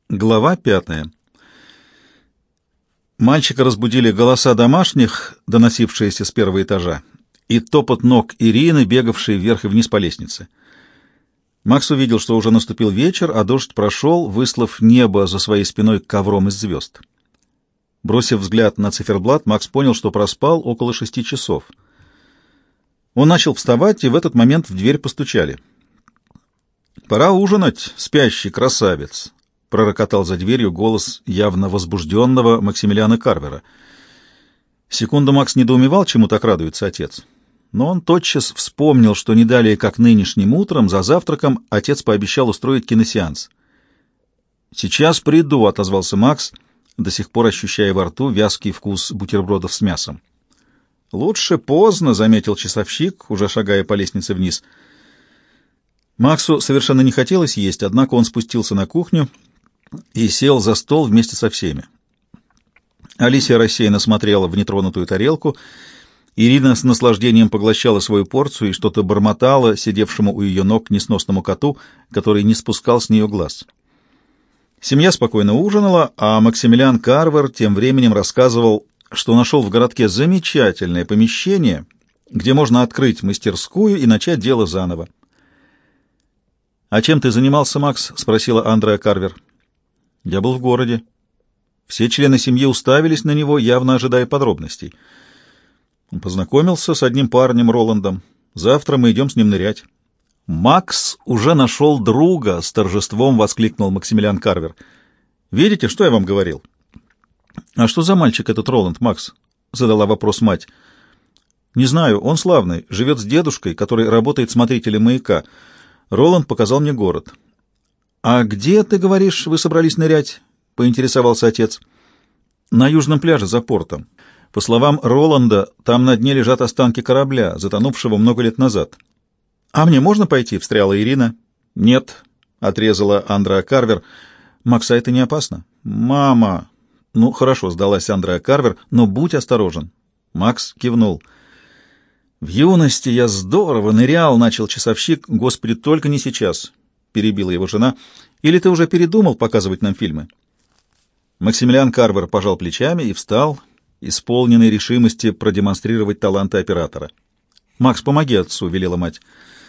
Глава 5. Мальчика разбудили голоса домашних, доносившиеся с первого этажа, и топот ног Ирины, бегавшей вверх и вниз по лестнице. Макс увидел, что уже наступил вечер, а дождь прошел, выслав небо за своей спиной ковром из звезд. Бросив взгляд на циферблат, Макс понял, что проспал около 6 часов. Он начал вставать, и в этот момент в дверь постучали. «Пора ужинать, спящий красавец!» — пророкотал за дверью голос явно возбужденного Максимилиана Карвера. Секунду Макс недоумевал, чему так радуется отец. Но он тотчас вспомнил, что не далее, как нынешним утром, за завтраком, отец пообещал устроить киносеанс. «Сейчас приду», — отозвался Макс, до сих пор ощущая во рту вязкий вкус бутербродов с мясом. «Лучше поздно», — заметил часовщик, уже шагая по лестнице вниз. Максу совершенно не хотелось есть, однако он спустился на кухню и сел за стол вместе со всеми. Алисия рассеянно смотрела в нетронутую тарелку, Ирина с наслаждением поглощала свою порцию и что-то бормотала сидевшему у ее ног несносному коту, который не спускал с нее глаз. Семья спокойно ужинала, а Максимилиан Карвер тем временем рассказывал, что нашел в городке замечательное помещение, где можно открыть мастерскую и начать дело заново. «А чем ты занимался, Макс?» — спросила Андреа Карвер. «Я был в городе». Все члены семьи уставились на него, явно ожидая подробностей. Он познакомился с одним парнем, Роландом. Завтра мы идем с ним нырять. «Макс уже нашел друга!» — с торжеством воскликнул Максимилиан Карвер. «Видите, что я вам говорил?» «А что за мальчик этот Роланд, Макс?» — задала вопрос мать. «Не знаю, он славный, живет с дедушкой, который работает смотрителем маяка. Роланд показал мне город». «А где, ты говоришь, вы собрались нырять?» — поинтересовался отец. «На южном пляже за портом. По словам Роланда, там на дне лежат останки корабля, затонувшего много лет назад». «А мне можно пойти?» — встряла Ирина. «Нет», — отрезала Андреа Карвер. «Макса, это не опасно?» «Мама!» «Ну, хорошо», — сдалась Андреа Карвер, — «но будь осторожен». Макс кивнул. «В юности я здорово нырял», — начал часовщик. «Господи, только не сейчас», — перебила его жена. «Или ты уже передумал показывать нам фильмы?» Максимилиан Карвер пожал плечами и встал, исполненный решимости продемонстрировать таланты оператора. «Макс, помоги отцу», — велела мать.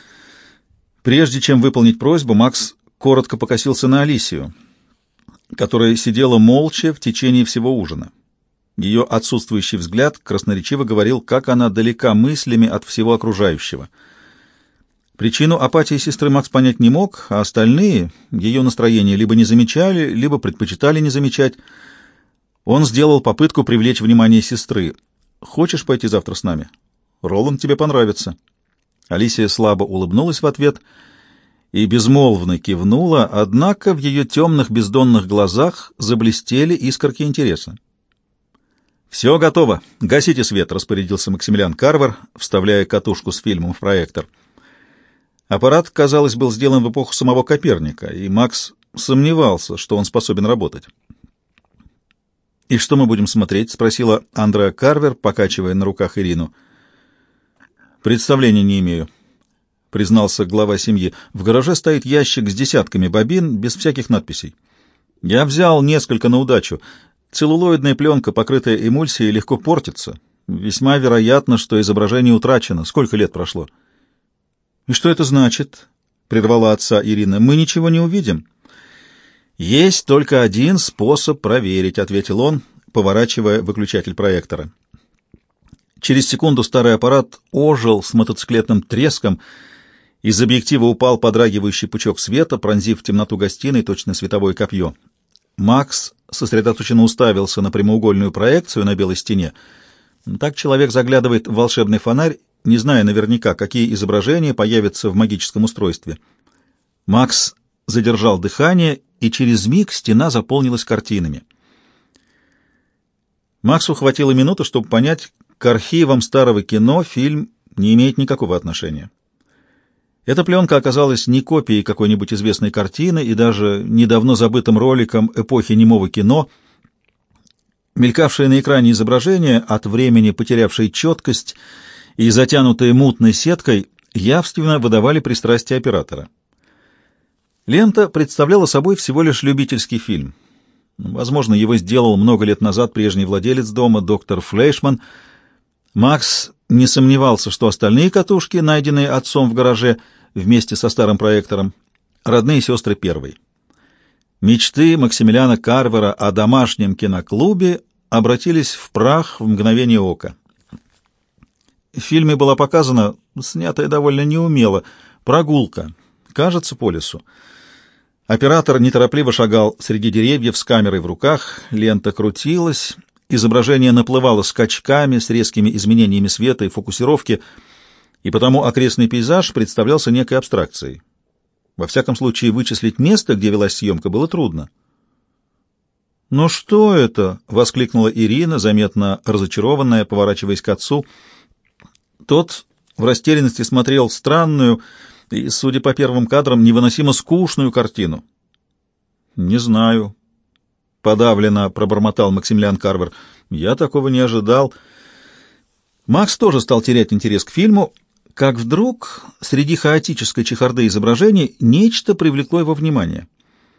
Прежде чем выполнить просьбу, Макс коротко покосился на Алисию, которая сидела молча в течение всего ужина. Ее отсутствующий взгляд красноречиво говорил, как она далека мыслями от всего окружающего. Причину апатии сестры Макс понять не мог, а остальные ее настроение либо не замечали, либо предпочитали не замечать. Он сделал попытку привлечь внимание сестры. «Хочешь пойти завтра с нами? Роланд тебе понравится». Алисия слабо улыбнулась в ответ и безмолвно кивнула, однако в ее темных бездонных глазах заблестели искорки интереса. «Все готово. Гасите свет», — распорядился Максимилиан Карвер, вставляя катушку с фильмом в проектор. Аппарат, казалось, был сделан в эпоху самого Коперника, и Макс сомневался, что он способен работать. «И что мы будем смотреть?» — спросила Андреа Карвер, покачивая на руках Ирину. «Представления не имею», — признался глава семьи. «В гараже стоит ящик с десятками бобин, без всяких надписей. Я взял несколько на удачу. Целлулоидная пленка, покрытая эмульсией, легко портится. Весьма вероятно, что изображение утрачено. Сколько лет прошло?» «И что это значит?» — прервала отца Ирина. «Мы ничего не увидим». «Есть только один способ проверить», — ответил он, поворачивая выключатель проектора. Через секунду старый аппарат ожил с мотоциклетным треском. Из объектива упал подрагивающий пучок света, пронзив темноту гостиной точно световое копье. Макс сосредоточенно уставился на прямоугольную проекцию на белой стене. Так человек заглядывает в волшебный фонарь, не зная наверняка, какие изображения появятся в магическом устройстве. Макс задержал дыхание, и через миг стена заполнилась картинами. Максу хватило минуты, чтобы понять, к архивам старого кино фильм не имеет никакого отношения. Эта пленка оказалась не копией какой-нибудь известной картины и даже недавно забытым роликом эпохи немого кино. Мелькавшее на экране изображение, от времени потерявшее четкость и затянутые мутной сеткой, явственно выдавали пристрастие оператора. Лента представляла собой всего лишь любительский фильм. Возможно, его сделал много лет назад прежний владелец дома, доктор Флейшман. Макс не сомневался, что остальные катушки, найденные отцом в гараже вместе со старым проектором, родные сестры первой. Мечты Максимилиана Карвера о домашнем киноклубе обратились в прах в мгновение ока. В фильме была показана, снятая довольно неумело, прогулка, кажется, по лесу. Оператор неторопливо шагал среди деревьев с камерой в руках, лента крутилась, изображение наплывало скачками с резкими изменениями света и фокусировки, и потому окрестный пейзаж представлялся некой абстракцией. Во всяком случае, вычислить место, где велась съемка, было трудно. «Ну что это?» — воскликнула Ирина, заметно разочарованная, поворачиваясь к отцу. Тот в растерянности смотрел странную и, судя по первым кадрам, невыносимо скучную картину. «Не знаю», — подавленно пробормотал Максимилиан Карвер. «Я такого не ожидал». Макс тоже стал терять интерес к фильму, как вдруг среди хаотической чехарды изображений нечто привлекло его внимание.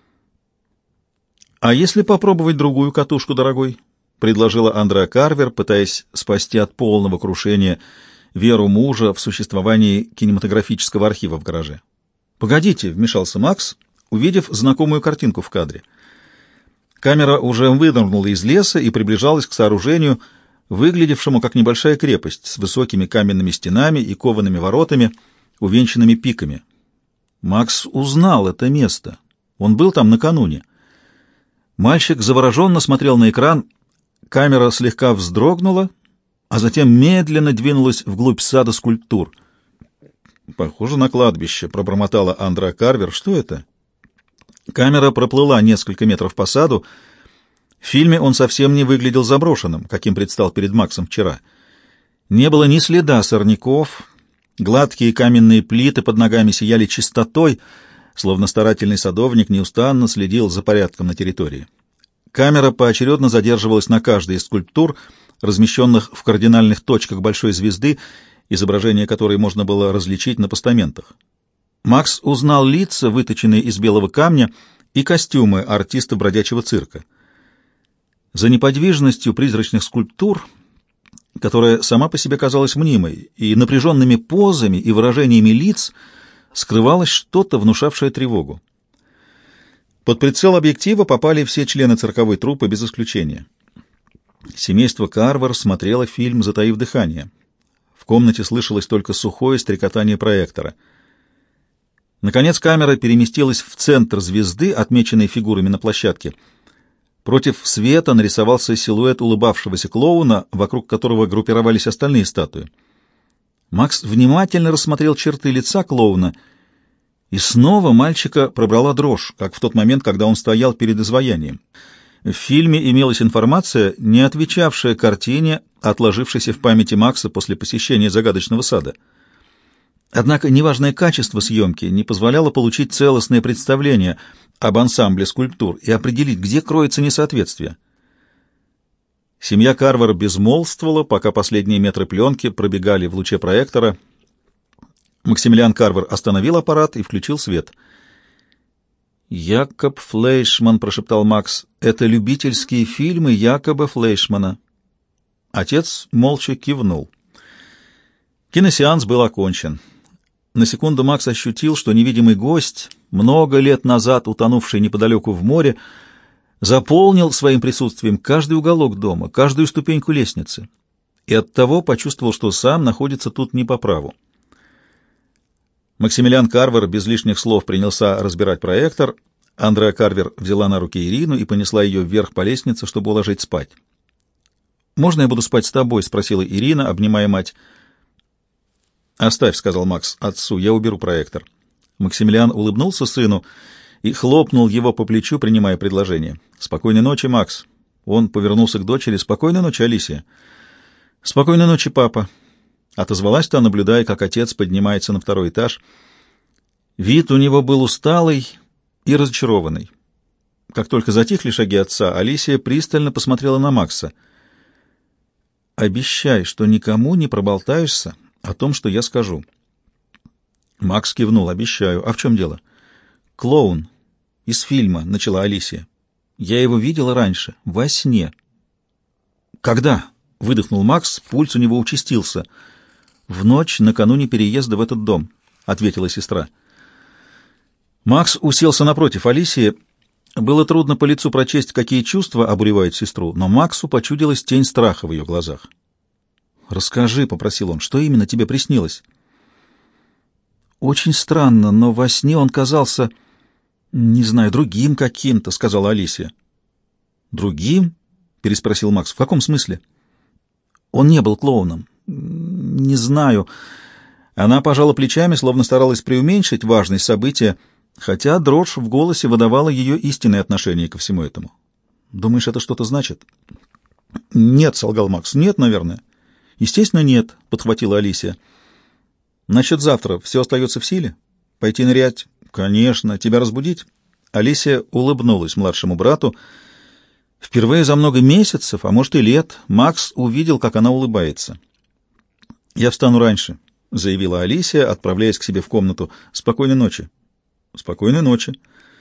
«А если попробовать другую катушку, дорогой?» — предложила Андреа Карвер, пытаясь спасти от полного крушения веру мужа в существовании кинематографического архива в гараже. «Погодите», — вмешался Макс, увидев знакомую картинку в кадре. Камера уже вынырнула из леса и приближалась к сооружению, выглядевшему как небольшая крепость с высокими каменными стенами и коваными воротами, увенчанными пиками. Макс узнал это место. Он был там накануне. Мальчик завороженно смотрел на экран. Камера слегка вздрогнула, а затем медленно двинулась вглубь сада скульптур. «Похоже на кладбище», — пробормотала Андреа Карвер. «Что это?» Камера проплыла несколько метров по саду. В фильме он совсем не выглядел заброшенным, каким предстал перед Максом вчера. Не было ни следа сорняков, гладкие каменные плиты под ногами сияли чистотой, словно старательный садовник неустанно следил за порядком на территории. Камера поочередно задерживалась на каждой из скульптур, размещенных в кардинальных точках большой звезды, изображение которой можно было различить на постаментах. Макс узнал лица, выточенные из белого камня, и костюмы артистов бродячего цирка. За неподвижностью призрачных скульптур, которая сама по себе казалась мнимой, и напряженными позами и выражениями лиц скрывалось что-то, внушавшее тревогу. Под прицел объектива попали все члены цирковой труппы без исключения. Семейство Карвер смотрело фильм, затаив дыхание. В комнате слышалось только сухое стрекотание проектора. Наконец камера переместилась в центр звезды, отмеченной фигурами на площадке. Против света нарисовался силуэт улыбавшегося клоуна, вокруг которого группировались остальные статуи. Макс внимательно рассмотрел черты лица клоуна, и снова мальчика пробрала дрожь, как в тот момент, когда он стоял перед изваянием. В фильме имелась информация, не отвечавшая картине, отложившейся в памяти Макса после посещения загадочного сада. Однако неважное качество съемки не позволяло получить целостное представление об ансамбле скульптур и определить, где кроется несоответствие. Семья Карвер безмолвствовала, пока последние метры пленки пробегали в луче проектора. Максимилиан Карвер остановил аппарат и включил свет. «Якоб Флейшман», — прошептал Макс, — «это любительские фильмы Якоба Флейшмана». Отец молча кивнул. Киносеанс был окончен. На секунду Макс ощутил, что невидимый гость, много лет назад утонувший неподалеку в море, заполнил своим присутствием каждый уголок дома, каждую ступеньку лестницы, и оттого почувствовал, что сам находится тут не по праву. Максимилиан Карвер без лишних слов принялся разбирать проектор. Андреа Карвер взяла на руки Ирину и понесла ее вверх по лестнице, чтобы уложить спать. «Можно я буду спать с тобой?» — спросила Ирина, обнимая мать. «Оставь», — сказал Макс отцу, — «я уберу проектор». Максимилиан улыбнулся сыну и хлопнул его по плечу, принимая предложение. «Спокойной ночи, Макс». Он повернулся к дочери. «Спокойной ночи, Алисия». «Спокойной ночи, папа», — отозвалась та, наблюдая, как отец поднимается на второй этаж. Вид у него был усталый и разочарованный. Как только затихли шаги отца, Алисия пристально посмотрела на Макса. «Обещай, что никому не проболтаешься о том, что я скажу». Макс кивнул. «Обещаю. А в чем дело?» «Клоун из фильма», — начала Алисия. «Я его видела раньше, во сне». «Когда?» — выдохнул Макс, пульс у него участился. «В ночь накануне переезда в этот дом», — ответила сестра. Макс уселся напротив Алисии. Было трудно по лицу прочесть, какие чувства обуревают сестру, но Максу почудилась тень страха в ее глазах. «Расскажи», — попросил он, — «что именно тебе приснилось?» «Очень странно, но во сне он казался, не знаю, другим каким-то», — сказала Алисия. «Другим?» — переспросил Макс. «В каком смысле?» «Он не был клоуном. Не знаю». Она пожала плечами, словно старалась преуменьшить важность события, хотя дрожь в голосе выдавала ее истинное отношение ко всему этому. «Думаешь, это что-то значит?» «Нет», — солгал Макс. «Нет, наверное». «Естественно, нет», — подхватила Алисия. «Насчет завтра все остается в силе? Пойти нырять?» «Конечно. Тебя разбудить?» Алисия улыбнулась младшему брату. Впервые за много месяцев, а может и лет, Макс увидел, как она улыбается. «Я встану раньше», — заявила Алисия, отправляясь к себе в комнату. «Спокойной ночи». «Спокойной ночи».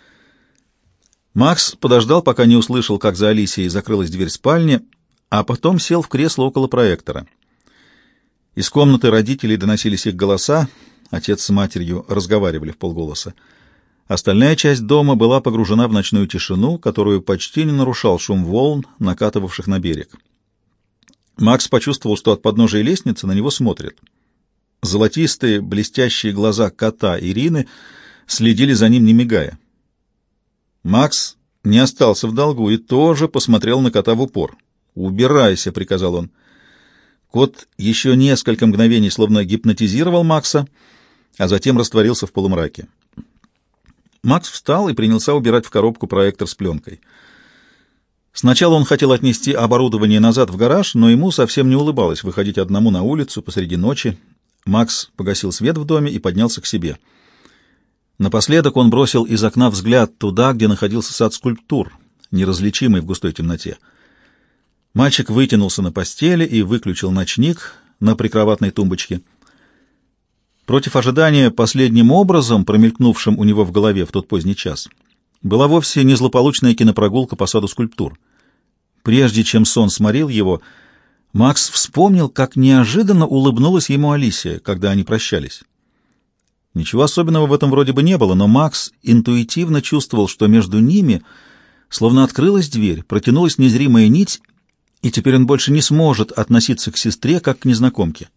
Макс подождал, пока не услышал, как за Алисией закрылась дверь спальни, а потом сел в кресло около проектора. Из комнаты родителей доносились их голоса, отец с матерью разговаривали вполголоса. Остальная часть дома была погружена в ночную тишину, которую почти не нарушал шум волн, накатывавших на берег. Макс почувствовал, что от подножия лестницы на него смотрят. Золотистые, блестящие глаза кота Ирины следили за ним, не мигая. Макс не остался в долгу и тоже посмотрел на кота в упор. «Убирайся», — приказал он. Кот еще несколько мгновений словно гипнотизировал Макса, а затем растворился в полумраке. Макс встал и принялся убирать в коробку проектор с пленкой. Сначала он хотел отнести оборудование назад в гараж, но ему совсем не улыбалось выходить одному на улицу посреди ночи. Макс погасил свет в доме и поднялся к себе. Напоследок он бросил из окна взгляд туда, где находился сад скульптур, неразличимый в густой темноте. Мальчик вытянулся на постели и выключил ночник на прикроватной тумбочке. Против ожидания, последним образом, промелькнувшим у него в голове в тот поздний час, была вовсе не злополучная кинопрогулка по саду скульптур. Прежде чем сон сморил его, Макс вспомнил, как неожиданно улыбнулась ему Алисия, когда они прощались. Ничего особенного в этом вроде бы не было, но Макс интуитивно чувствовал, что между ними словно открылась дверь, протянулась незримая нить, и теперь он больше не сможет относиться к сестре как к незнакомке.